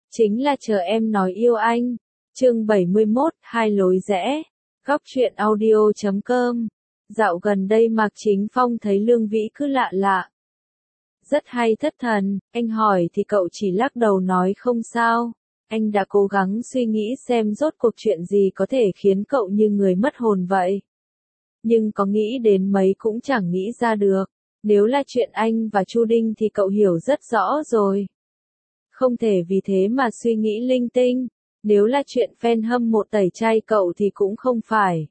Chính là chờ em nói yêu anh. Chương 71, hai lối rẽ. Góc truyện audio.com. Dạo gần đây Mạc Chính Phong thấy Lương Vĩ cứ lạ lạ. Rất hay thất thần, anh hỏi thì cậu chỉ lắc đầu nói không sao. Anh đã cố gắng suy nghĩ xem rốt cuộc chuyện gì có thể khiến cậu như người mất hồn vậy. Nhưng có nghĩ đến mấy cũng chẳng nghĩ ra được. Nếu là chuyện anh và Chu Đinh thì cậu hiểu rất rõ rồi. Không thể vì thế mà suy nghĩ linh tinh. Nếu là chuyện fan hâm mộ tẩy chay cậu thì cũng không phải.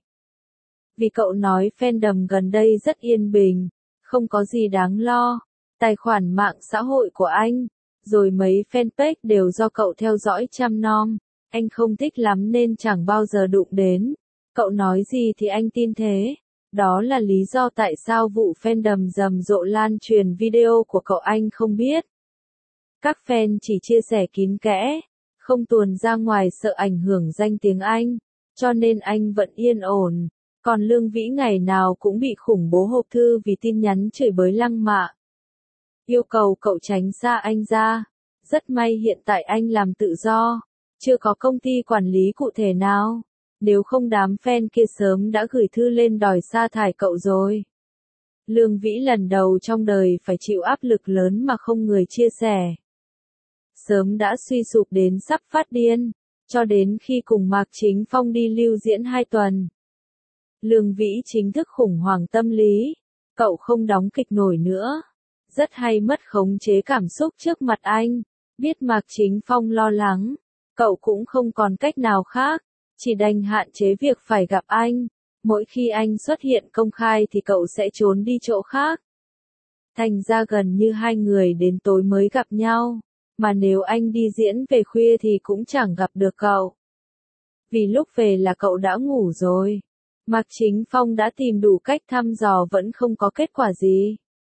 Vì cậu nói fandom gần đây rất yên bình, không có gì đáng lo. Tài khoản mạng xã hội của anh, rồi mấy fanpage đều do cậu theo dõi chăm nom. Anh không thích lắm nên chẳng bao giờ đụng đến. Cậu nói gì thì anh tin thế. Đó là lý do tại sao vụ fandom rầm rộ lan truyền video của cậu anh không biết. Các fan chỉ chia sẻ kín kẽ, không tuồn ra ngoài sợ ảnh hưởng danh tiếng anh, cho nên anh vẫn yên ổn. Còn Lương Vĩ ngày nào cũng bị khủng bố hộp thư vì tin nhắn chửi bới lăng mạ. Yêu cầu cậu tránh xa anh ra. Rất may hiện tại anh làm tự do, chưa có công ty quản lý cụ thể nào. Nếu không đám fan kia sớm đã gửi thư lên đòi sa thải cậu rồi. Lương Vĩ lần đầu trong đời phải chịu áp lực lớn mà không người chia sẻ. Sớm đã suy sụp đến sắp phát điên, cho đến khi cùng Mạc Chính Phong đi lưu diễn 2 tuần. Lương Vĩ chính thức khủng hoảng tâm lý, cậu không đóng kịch nổi nữa. Rất hay mất khống chế cảm xúc trước mặt anh, biết Mạc Chính Phong lo lắng, cậu cũng không còn cách nào khác, chỉ đành hạn chế việc phải gặp anh. Mỗi khi anh xuất hiện công khai thì cậu sẽ trốn đi chỗ khác. Thành ra gần như hai người đến tối mới gặp nhau. Mà nếu anh đi diễn về khuya thì cũng chẳng gặp được cậu. Vì lúc về là cậu đã ngủ rồi. Mạc Chính Phong đã tìm đủ cách thăm dò vẫn không có kết quả gì.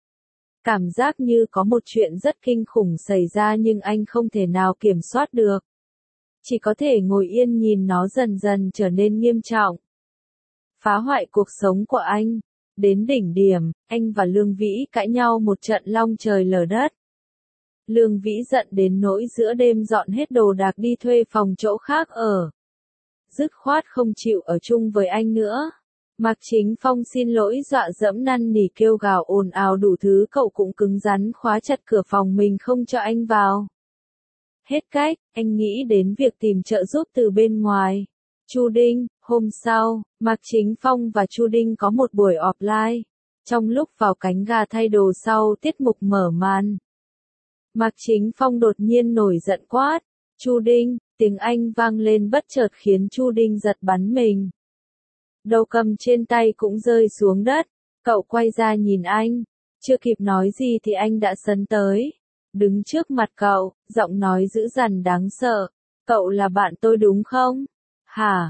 Cảm giác như có một chuyện rất kinh khủng xảy ra nhưng anh không thể nào kiểm soát được. Chỉ có thể ngồi yên nhìn nó dần dần trở nên nghiêm trọng. Phá hoại cuộc sống của anh. Đến đỉnh điểm, anh và Lương Vĩ cãi nhau một trận long trời lở đất. Lương Vĩ giận đến nỗi giữa đêm dọn hết đồ đạc đi thuê phòng chỗ khác ở. Dứt khoát không chịu ở chung với anh nữa. Mạc Chính Phong xin lỗi dọa dẫm năn nỉ kêu gào ồn ào đủ thứ cậu cũng cứng rắn khóa chặt cửa phòng mình không cho anh vào. Hết cách, anh nghĩ đến việc tìm trợ giúp từ bên ngoài. Chu Đinh, hôm sau, Mạc Chính Phong và Chu Đinh có một buổi offline. Trong lúc vào cánh gà thay đồ sau tiết mục mở màn. Mạc Chính Phong đột nhiên nổi giận quát. Chu Đinh, tiếng Anh vang lên bất chợt khiến Chu Đinh giật bắn mình. Đầu cầm trên tay cũng rơi xuống đất. Cậu quay ra nhìn anh. Chưa kịp nói gì thì anh đã sấn tới. Đứng trước mặt cậu, giọng nói dữ dằn đáng sợ. Cậu là bạn tôi đúng không? Hả,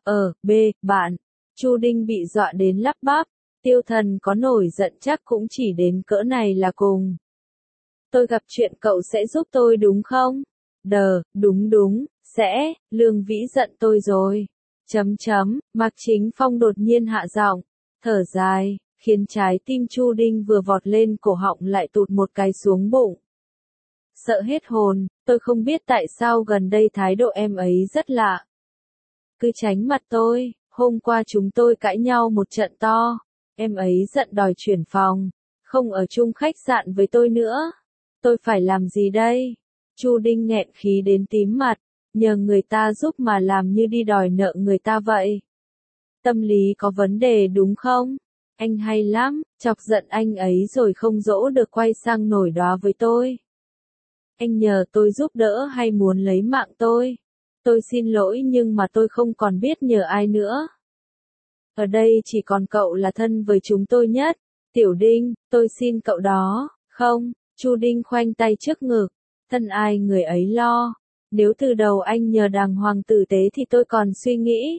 bạn. Chu Đinh bị dọa đến lắp bắp. Tiêu Thần có nổi giận chắc cũng chỉ đến cỡ này là cùng. Tôi gặp chuyện cậu sẽ giúp tôi đúng không? Đúng, sẽ, Lương Vĩ giận tôi rồi. Mạc Chính Phong đột nhiên hạ giọng, thở dài, khiến trái tim Chu Đinh vừa vọt lên cổ họng lại tụt một cái xuống bụng. Sợ hết hồn, tôi không biết tại sao gần đây thái độ em ấy rất lạ. Cứ tránh mặt tôi, hôm qua chúng tôi cãi nhau một trận to, em ấy giận đòi chuyển phòng, không ở chung khách sạn với tôi nữa. Tôi phải làm gì đây? Chu Đinh nghẹn khí đến tím mặt, nhờ người ta giúp mà làm như đi đòi nợ người ta vậy. Tâm lý có vấn đề đúng không? Anh hay lắm, chọc giận anh ấy rồi không dỗ được quay sang nổi đoá với tôi. Anh nhờ tôi giúp đỡ hay muốn lấy mạng tôi? Tôi xin lỗi nhưng mà tôi không còn biết nhờ ai nữa. Ở đây chỉ còn cậu là thân với chúng tôi nhất. Tiểu Đinh, tôi xin cậu đó, không? Chu Đinh khoanh tay trước ngực, thân ai người ấy lo. Nếu từ đầu anh nhờ đàng hoàng tử tế thì tôi còn suy nghĩ.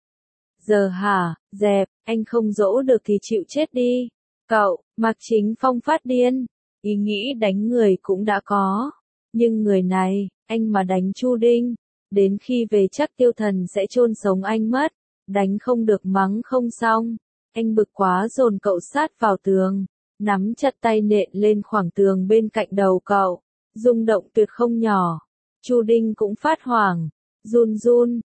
Giờ hả, dẹp, anh không dỗ được thì chịu chết đi. Cậu, Mạc Chính Phong phát điên, ý nghĩ đánh người cũng đã có. Nhưng người này, anh mà đánh Chu Đinh, đến khi về chắc Tiêu Thần sẽ chôn sống anh mất. Đánh không được mắng không xong. Anh bực quá dồn cậu sát vào tường. Nắm chặt tay nện lên khoảng tường bên cạnh đầu cậu, rung động tuyệt không nhỏ. Chu Đinh cũng phát hoảng, run run,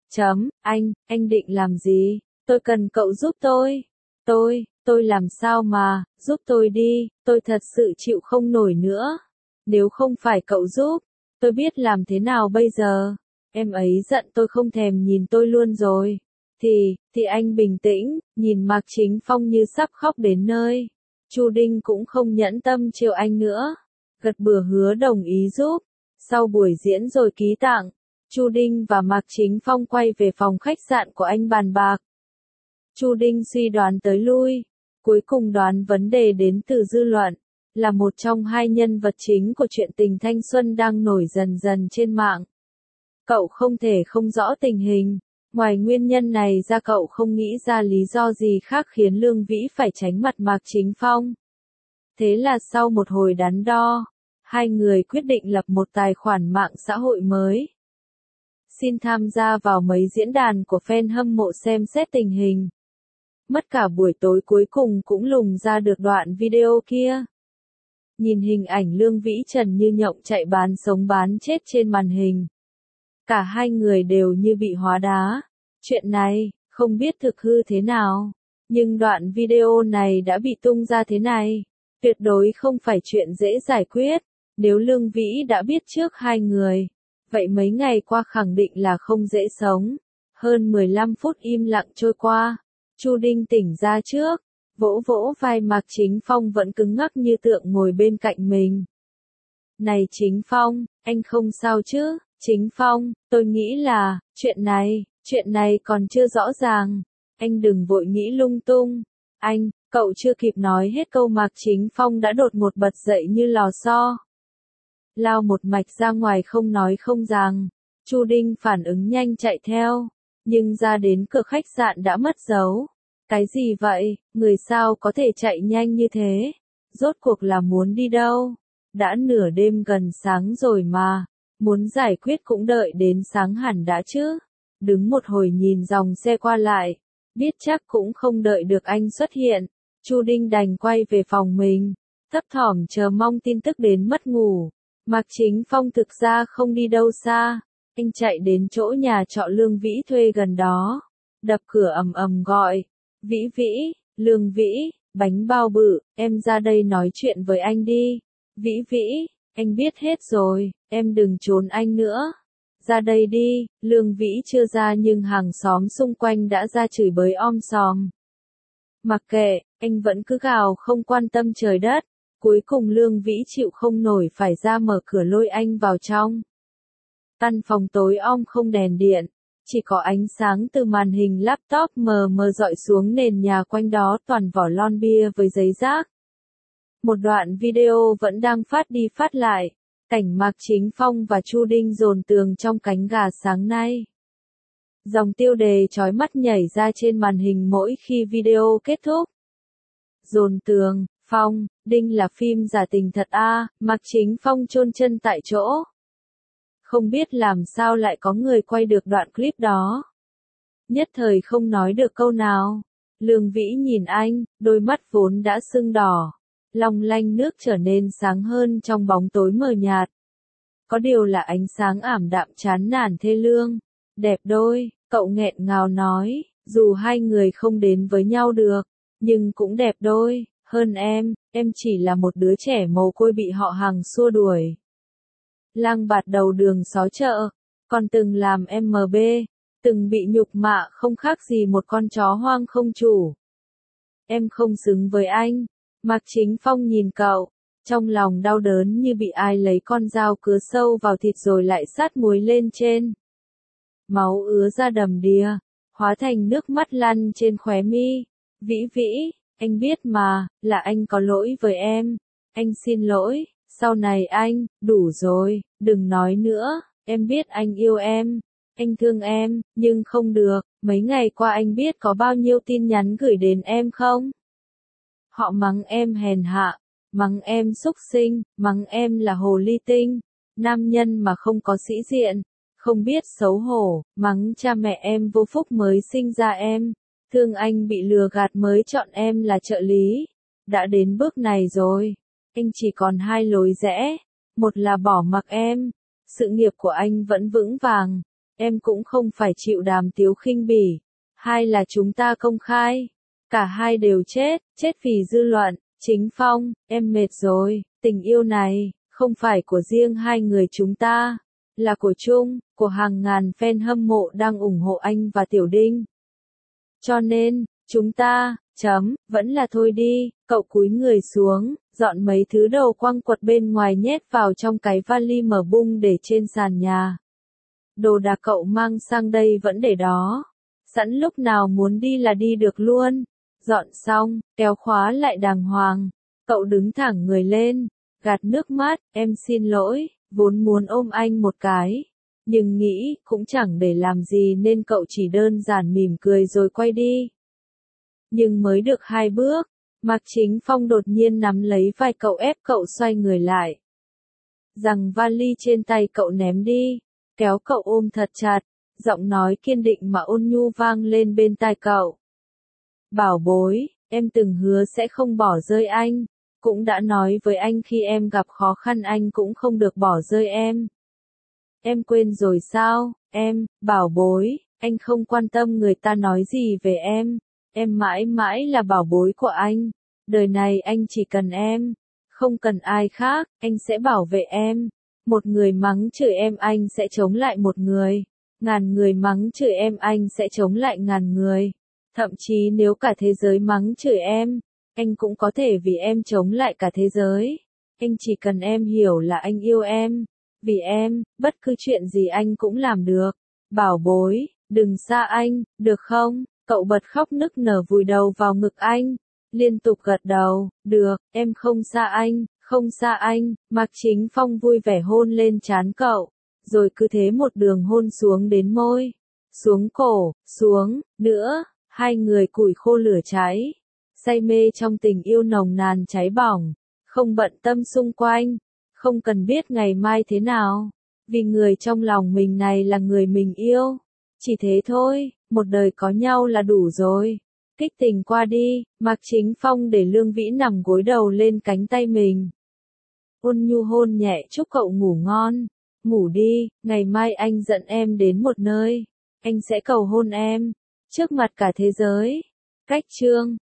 anh định làm gì? Tôi cần cậu giúp tôi. Tôi làm sao mà, giúp tôi đi, tôi thật sự chịu không nổi nữa. Nếu không phải cậu giúp, tôi biết làm thế nào bây giờ. Em ấy giận tôi không thèm nhìn tôi luôn rồi. Thì anh bình tĩnh, nhìn Mạc Chính Phong như sắp khóc đến nơi. Chu Đinh cũng không nhẫn tâm trêu anh nữa. Gật bừa hứa đồng ý giúp. Sau buổi diễn rồi ký tặng, Chu Đinh và Mạc Chính Phong quay về phòng khách sạn của anh bàn bạc. Chu Đinh suy đoán tới lui, cuối cùng đoán vấn đề đến từ dư luận, là một trong hai nhân vật chính của chuyện tình thanh xuân đang nổi dần dần trên mạng. Cậu không thể không rõ tình hình, ngoài nguyên nhân này ra cậu không nghĩ ra lý do gì khác khiến Lương Vĩ phải tránh mặt Mạc Chính Phong. Thế là sau một hồi đắn đo, hai người quyết định lập một tài khoản mạng xã hội mới. Xin tham gia vào mấy diễn đàn của fan hâm mộ xem xét tình hình. Mất cả buổi tối cuối cùng cũng lùng ra được đoạn video kia. Nhìn hình ảnh Lương Vĩ Trần như nhộng chạy bán sống bán chết trên màn hình. Cả hai người đều như bị hóa đá. Chuyện này, không biết thực hư thế nào. Nhưng đoạn video này đã bị tung ra thế này. Tuyệt đối không phải chuyện dễ giải quyết. Nếu Lương Vĩ đã biết trước hai người, vậy mấy ngày qua khẳng định là không dễ sống. Hơn 15 phút im lặng trôi qua. Chu Đinh tỉnh ra trước, vỗ vỗ vai Mạc Chính Phong vẫn cứng ngắc như tượng ngồi bên cạnh mình. Này Chính Phong, anh không sao chứ? Chính Phong, tôi nghĩ là, chuyện này còn chưa rõ ràng. Anh đừng vội nghĩ lung tung. Cậu chưa kịp nói hết câu Mạc Chính Phong đã đột ngột bật dậy như lò xo. Lao một mạch ra ngoài không nói không rằng. Chu Đinh phản ứng nhanh chạy theo. Nhưng ra đến cửa khách sạn đã mất dấu. Cái gì vậy, người sao có thể chạy nhanh như thế? Rốt cuộc là muốn đi đâu? Đã nửa đêm gần sáng rồi mà. Muốn giải quyết cũng đợi đến sáng hẳn đã chứ. Đứng một hồi nhìn dòng xe qua lại. Biết chắc cũng không đợi được anh xuất hiện. Chu Đinh đành quay về phòng mình. Thấp thỏm chờ mong tin tức đến mất ngủ. Mạc Chính Phong thực ra không đi đâu xa. Anh chạy đến chỗ nhà trọ Lương Vĩ thuê gần đó. Đập cửa ầm ầm gọi. Vĩ, Lương Vĩ, bánh bao bự, em ra đây nói chuyện với anh đi. Vĩ, anh biết hết rồi, em đừng trốn anh nữa. Ra đây đi, Lương Vĩ chưa ra nhưng hàng xóm xung quanh đã ra chửi bới om sòm. Mặc kệ, anh vẫn cứ gào không quan tâm trời đất. Cuối cùng Lương Vĩ chịu không nổi phải ra mở cửa lôi anh vào trong. Căn phòng tối om không đèn điện, chỉ có ánh sáng từ màn hình laptop mờ mờ dọi xuống nền nhà quanh đó toàn vỏ lon bia với giấy rác. Một đoạn video vẫn đang phát đi phát lại, cảnh Mạc Chính Phong và Chu Đinh dồn tường trong cánh gà sáng nay. Dòng tiêu đề chói mắt nhảy ra trên màn hình mỗi khi video kết thúc. Dồn tường, Phong, Đinh là phim giả tình thật à, Mạc Chính Phong chôn chân tại chỗ. Không biết làm sao lại có người quay được đoạn clip đó. Nhất thời không nói được câu nào. Lương Vĩ nhìn anh, đôi mắt vốn đã sưng đỏ. Long lanh nước trở nên sáng hơn trong bóng tối mờ nhạt. Có điều là ánh sáng ảm đạm chán nản thê lương. Đẹp đôi, cậu nghẹn ngào nói, dù hai người không đến với nhau được, nhưng cũng đẹp đôi, hơn em chỉ là một đứa trẻ mồ côi bị họ hàng xua đuổi. Lang bạt đầu đường xó chợ, còn từng làm MB, từng bị nhục mạ không khác gì một con chó hoang không chủ. Em không xứng với anh. Mạc Chính Phong nhìn cậu, trong lòng đau đớn như bị ai lấy con dao cứa sâu vào thịt rồi lại sát muối lên trên. Máu ứa ra đầm đìa, hóa thành nước mắt lăn trên khóe mi. Vĩ, anh biết mà, là anh có lỗi với em. Anh xin lỗi, sau này anh, đủ rồi, đừng nói nữa, em biết anh yêu em. Anh thương em, nhưng không được, mấy ngày qua anh biết có bao nhiêu tin nhắn gửi đến em không? Họ mắng em hèn hạ, mắng em xúc sinh, mắng em là hồ ly tinh, nam nhân mà không có sĩ diện, không biết xấu hổ, mắng cha mẹ em vô phúc mới sinh ra em, thương anh bị lừa gạt mới chọn em là trợ lý. Đã đến bước này rồi, anh chỉ còn hai lối rẽ, một là bỏ mặc em, Sự nghiệp của anh vẫn vững vàng, em cũng không phải chịu Đàm Tiếu khinh bỉ. Hai là chúng ta công khai. Cả hai đều chết, chết vì dư luận. Chính Phong, em mệt rồi, tình yêu này, không phải của riêng hai người chúng ta, là của chung, của hàng ngàn fan hâm mộ đang ủng hộ anh và Tiểu Đinh. Cho nên, chúng ta, vẫn là thôi đi, cậu cúi người xuống, dọn mấy thứ đồ quăng quật bên ngoài nhét vào trong cái vali mở bung để trên sàn nhà. Đồ đạc cậu mang sang đây vẫn để đó, sẵn lúc nào muốn đi là đi được luôn. Dọn xong, kéo khóa lại đàng hoàng, cậu đứng thẳng người lên, gạt nước mắt, em xin lỗi, vốn muốn ôm anh một cái, nhưng nghĩ cũng chẳng để làm gì nên cậu chỉ đơn giản mỉm cười rồi quay đi. Nhưng mới được 2 bước, Mạc Chính Phong đột nhiên nắm lấy vai cậu ép cậu xoay người lại. Rằng vali trên tay cậu ném đi, kéo cậu ôm thật chặt, giọng nói kiên định mà ôn nhu vang lên bên tai cậu. Bảo bối, em từng hứa sẽ không bỏ rơi anh, cũng đã nói với anh khi em gặp khó khăn anh cũng không được bỏ rơi em. Em quên rồi sao, bảo bối, anh không quan tâm người ta nói gì về em mãi mãi là bảo bối của anh, đời này anh chỉ cần em, không cần ai khác, anh sẽ bảo vệ em. Một người mắng chửi em anh sẽ chống lại một người, ngàn người mắng chửi em anh sẽ chống lại ngàn người. Thậm chí nếu cả thế giới mắng chửi em, anh cũng có thể vì em chống lại cả thế giới. Anh chỉ cần em hiểu là anh yêu em. Vì em, bất cứ chuyện gì anh cũng làm được. Bảo bối, đừng xa anh, được không? Cậu bật khóc nức nở vùi đầu vào ngực anh. Liên tục gật đầu, được, em không xa anh, không xa anh. Mạc Chính Phong vui vẻ hôn lên trán cậu. Rồi cứ thế một đường hôn xuống đến môi. Xuống cổ, xuống, nữa. Hai người củi khô lửa cháy, say mê trong tình yêu nồng nàn cháy bỏng, không bận tâm xung quanh, không cần biết ngày mai thế nào, vì người trong lòng mình này là người mình yêu. Chỉ thế thôi, một đời có nhau là đủ rồi. Kích tình qua đi, Mạc Chính Phong để Lương Vĩ nằm gối đầu lên cánh tay mình. Ôn nhu hôn nhẹ chúc cậu ngủ ngon, ngủ đi, ngày mai anh dẫn em đến một nơi, anh sẽ cầu hôn em. Trước mặt cả thế giới. Cách chương